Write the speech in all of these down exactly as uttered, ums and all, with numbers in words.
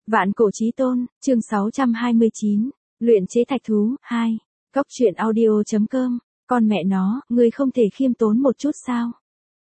Vạn cổ chí tôn, chương sáu trăm hai mươi chín, luyện chế thạch thú, hai. Cốc truyện audio.com, con mẹ nó, ngươi không thể khiêm tốn một chút sao?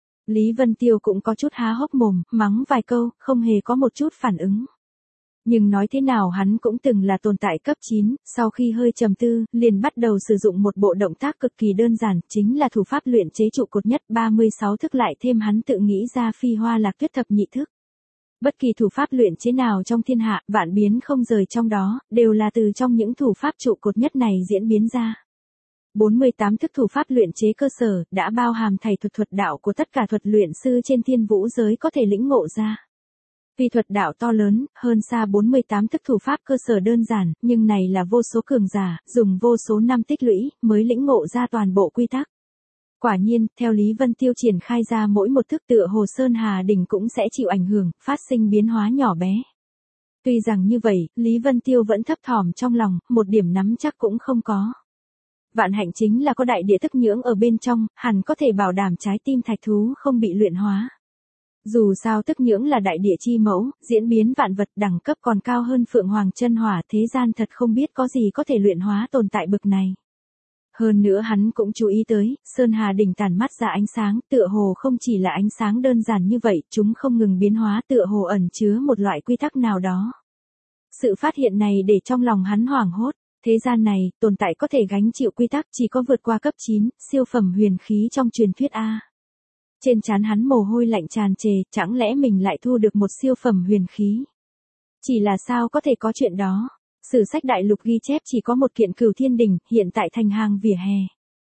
Lý Vân Tiêu cũng có chút há hốc mồm, mắng vài câu, không hề có một chút phản ứng. Nhưng nói thế nào hắn cũng từng là tồn tại cấp chín, sau khi hơi trầm tư, liền bắt đầu sử dụng một bộ động tác cực kỳ đơn giản, chính là thủ pháp luyện chế trụ cột nhất ba mươi sáu thức lại thêm hắn tự nghĩ ra phi hoa lạc tuyết thập nhị thức. Bất kỳ thủ pháp luyện chế nào trong thiên hạ, vạn biến không rời trong đó, đều là từ trong những thủ pháp trụ cột nhất này diễn biến ra. bốn mươi tám thức thủ pháp luyện chế cơ sở, đã bao hàm thầy thuật thuật đạo của tất cả thuật luyện sư trên thiên vũ giới có thể lĩnh ngộ ra. Vì thuật đạo to lớn, hơn xa bốn mươi tám thức thủ pháp cơ sở đơn giản, nhưng này là vô số cường giả, dùng vô số năm tích lũy, mới lĩnh ngộ ra toàn bộ quy tắc. Quả nhiên, theo Lý Vân Tiêu triển khai ra mỗi một thức tựa hồ Sơn Hà đỉnh cũng sẽ chịu ảnh hưởng, phát sinh biến hóa nhỏ bé. Tuy rằng như vậy, Lý Vân Tiêu vẫn thấp thỏm trong lòng, một điểm nắm chắc cũng không có. Vạn hạnh chính là có đại địa thức nhưỡng ở bên trong, hẳn có thể bảo đảm trái tim thạch thú không bị luyện hóa. Dù sao thức nhưỡng là đại địa chi mẫu, diễn biến vạn vật đẳng cấp còn cao hơn Phượng Hoàng chân hỏa, thế gian thật không biết có gì có thể luyện hóa tồn tại bực này. Hơn nữa hắn cũng chú ý tới, Sơn Hà đỉnh tản mắt ra ánh sáng, tựa hồ không chỉ là ánh sáng đơn giản như vậy, chúng không ngừng biến hóa tựa hồ ẩn chứa một loại quy tắc nào đó. Sự phát hiện này để trong lòng hắn hoảng hốt, thế gian này, tồn tại có thể gánh chịu quy tắc chỉ có vượt qua cấp chín, siêu phẩm huyền khí trong truyền thuyết A. Trên trán hắn mồ hôi lạnh tràn trề, chẳng lẽ mình lại thu được một siêu phẩm huyền khí? Chỉ là sao có thể có chuyện đó? Sử sách đại lục ghi chép chỉ có một kiện Cửu Thiên đỉnh, hiện tại thành hàng vỉa hè.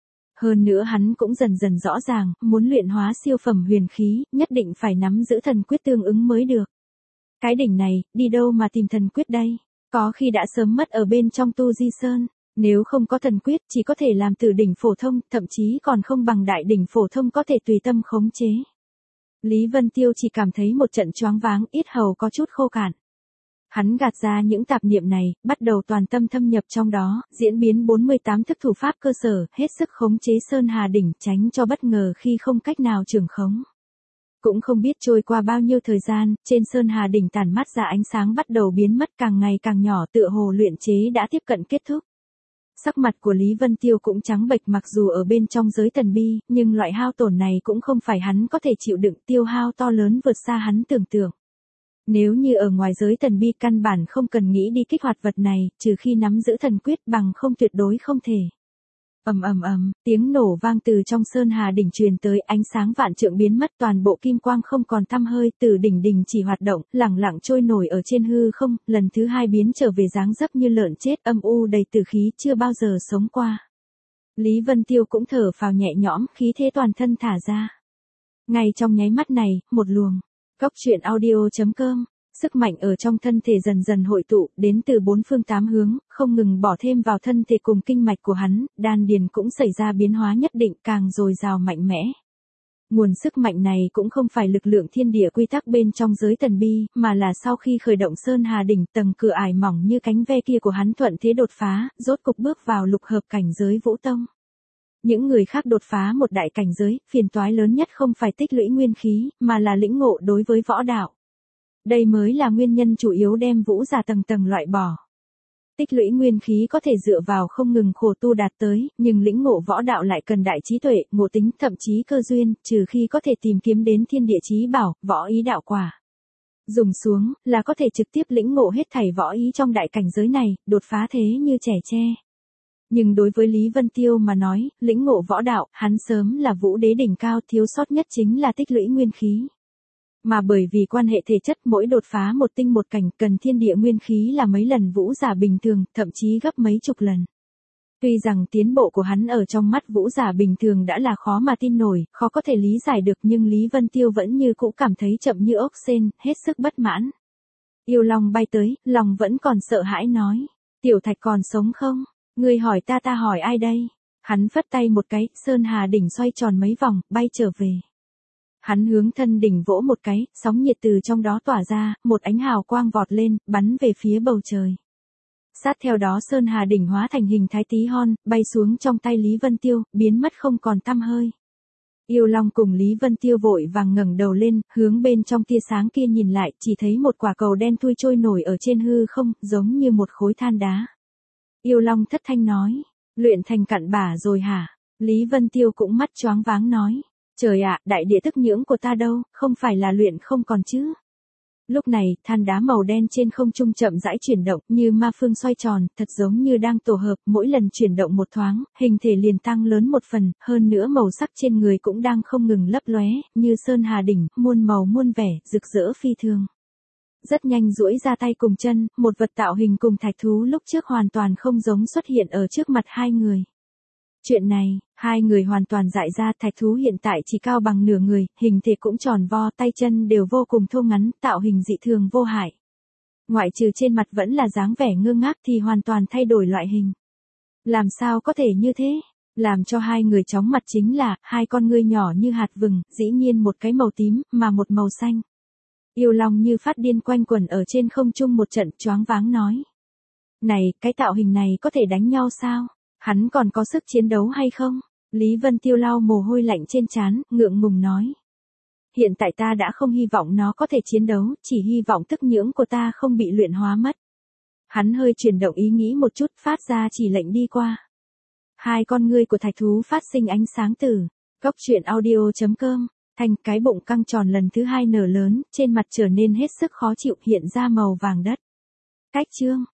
Hơn nữa hắn cũng dần dần rõ ràng, muốn luyện hóa siêu phẩm huyền khí, nhất định phải nắm giữ thần quyết tương ứng mới được. Cái đỉnh này, đi đâu mà tìm thần quyết đây? Có khi đã sớm mất ở bên trong Tu Di Sơn. Nếu không có thần quyết, chỉ có thể làm từ đỉnh phổ thông, thậm chí còn không bằng đại đỉnh phổ thông có thể tùy tâm khống chế. Lý Vân Tiêu chỉ cảm thấy một trận choáng váng, yết hầu có chút khô cạn. Hắn gạt ra những tạp niệm này, bắt đầu toàn tâm thâm nhập trong đó, diễn biến bốn mươi tám thức thủ pháp cơ sở, hết sức khống chế Sơn Hà đỉnh, tránh cho bất ngờ khi không cách nào trưởng khống. Cũng không biết trôi qua bao nhiêu thời gian, trên Sơn Hà đỉnh tản mắt ra ánh sáng bắt đầu biến mất càng ngày càng nhỏ, tựa hồ luyện chế đã tiếp cận kết thúc. Sắc mặt của Lý Vân Tiêu cũng trắng bệch, mặc dù ở bên trong giới thần bi, nhưng loại hao tổn này cũng không phải hắn có thể chịu đựng, tiêu hao to lớn vượt xa hắn tưởng tượng. Nếu như ở ngoài giới thần bi căn bản không cần nghĩ đi kích hoạt vật này, trừ khi nắm giữ thần quyết, bằng không tuyệt đối không thể. Ầm ầm ầm, tiếng nổ vang từ trong Sơn Hà đỉnh truyền tới, ánh sáng vạn trượng biến mất, toàn bộ kim quang không còn tăm hơi, từ đỉnh đình chỉ hoạt động, lẳng lặng trôi nổi ở trên hư không, lần thứ hai biến trở về dáng dấp như lợn chết, âm u đầy tử khí, chưa bao giờ sống qua. Lý Vân Tiêu cũng thở phào nhẹ nhõm, khí thế toàn thân thả ra. Ngay trong nháy mắt này, một luồng cốc truyện audio.com, sức mạnh ở trong thân thể dần dần hội tụ, đến từ bốn phương tám hướng, không ngừng bỏ thêm vào thân thể cùng kinh mạch của hắn, đan điền cũng xảy ra biến hóa nhất định, càng dồi dào mạnh mẽ. Nguồn sức mạnh này cũng không phải lực lượng thiên địa quy tắc bên trong giới thần bi, mà là sau khi khởi động Sơn Hà đỉnh, tầng cửa ải mỏng như cánh ve kia của hắn thuận thế đột phá, rốt cục bước vào lục hợp cảnh giới Vũ Tông. Những người khác đột phá một đại cảnh giới, phiền toái lớn nhất không phải tích lũy nguyên khí, mà là lĩnh ngộ đối với võ đạo. Đây mới là nguyên nhân chủ yếu đem vũ giả tầng tầng loại bỏ. Tích lũy nguyên khí có thể dựa vào không ngừng khổ tu đạt tới, nhưng lĩnh ngộ võ đạo lại cần đại trí tuệ, ngộ tính, thậm chí cơ duyên, trừ khi có thể tìm kiếm đến thiên địa chí bảo, võ ý đạo quả. Dùng xuống, là có thể trực tiếp lĩnh ngộ hết thảy võ ý trong đại cảnh giới này, đột phá thế như trẻ tre. Nhưng đối với Lý Vân Tiêu mà nói, lĩnh ngộ võ đạo, hắn sớm là vũ đế đỉnh cao, thiếu sót nhất chính là tích lũy nguyên khí. Mà bởi vì quan hệ thể chất, mỗi đột phá một tinh một cảnh cần thiên địa nguyên khí là mấy lần vũ giả bình thường, thậm chí gấp mấy chục lần. Tuy rằng tiến bộ của hắn ở trong mắt vũ giả bình thường đã là khó mà tin nổi, khó có thể lý giải được, nhưng Lý Vân Tiêu vẫn như cũ cảm thấy chậm như ốc sên, hết sức bất mãn. Yêu Long bay tới, lòng vẫn còn sợ hãi nói, Tiểu Thạch còn sống không? Ngươi hỏi ta ta hỏi ai đây? Hắn phất tay một cái, Sơn Hà đỉnh xoay tròn mấy vòng, bay trở về. Hắn hướng thân đỉnh vỗ một cái, sóng nhiệt từ trong đó tỏa ra, một ánh hào quang vọt lên, bắn về phía bầu trời. Sát theo đó Sơn Hà đỉnh hóa thành hình thái tí hon, bay xuống trong tay Lý Vân Tiêu, biến mất không còn tăm hơi. Yêu Long cùng Lý Vân Tiêu vội vàng ngẩng đầu lên, hướng bên trong tia sáng kia nhìn lại, chỉ thấy một quả cầu đen thui trôi nổi ở trên hư không, giống như một khối than đá. Yêu Long thất thanh nói, luyện thành cặn bã rồi hả? Lý Vân Tiêu cũng mắt choáng váng nói, trời ạ, đại địa tức nhưỡng của ta đâu, không phải là luyện không còn chứ? Lúc này, than đá màu đen trên không trung chậm rãi chuyển động, như ma phương xoay tròn, thật giống như đang tổ hợp, mỗi lần chuyển động một thoáng, hình thể liền tăng lớn một phần, hơn nữa màu sắc trên người cũng đang không ngừng lấp lóe, như sơn hà đỉnh, muôn màu muôn vẻ, rực rỡ phi thường. Rất nhanh duỗi ra tay cùng chân, một vật tạo hình cùng thạch thú lúc trước hoàn toàn không giống xuất hiện ở trước mặt hai người. Chuyện này, hai người hoàn toàn dại ra, thạch thú hiện tại chỉ cao bằng nửa người, hình thể cũng tròn vo, tay chân đều vô cùng thô ngắn, tạo hình dị thường vô hại. Ngoại trừ trên mặt vẫn là dáng vẻ ngơ ngác thì hoàn toàn thay đổi loại hình. Làm sao có thể như thế? Làm cho hai người chóng mặt chính là, hai con ngươi nhỏ như hạt vừng, dĩ nhiên một cái màu tím, mà một màu xanh. Yêu Long như phát điên quanh quẩn ở trên không trung một trận, choáng váng nói. Này, cái tạo hình này có thể đánh nhau sao? Hắn còn có sức chiến đấu hay không? Lý Vân Tiêu lau mồ hôi lạnh trên trán, ngượng ngùng nói. Hiện tại ta đã không hy vọng nó có thể chiến đấu, chỉ hy vọng tức nhưỡng của ta không bị luyện hóa mất. Hắn hơi chuyển động ý nghĩ một chút, phát ra chỉ lệnh đi qua. Hai con ngươi của thạch thú phát sinh ánh sáng từ. Góc truyện audio chấm com. Thành cái bụng căng tròn lần thứ hai nở lớn, trên mặt trở nên hết sức khó chịu, hiện ra màu vàng đất. Cách chương.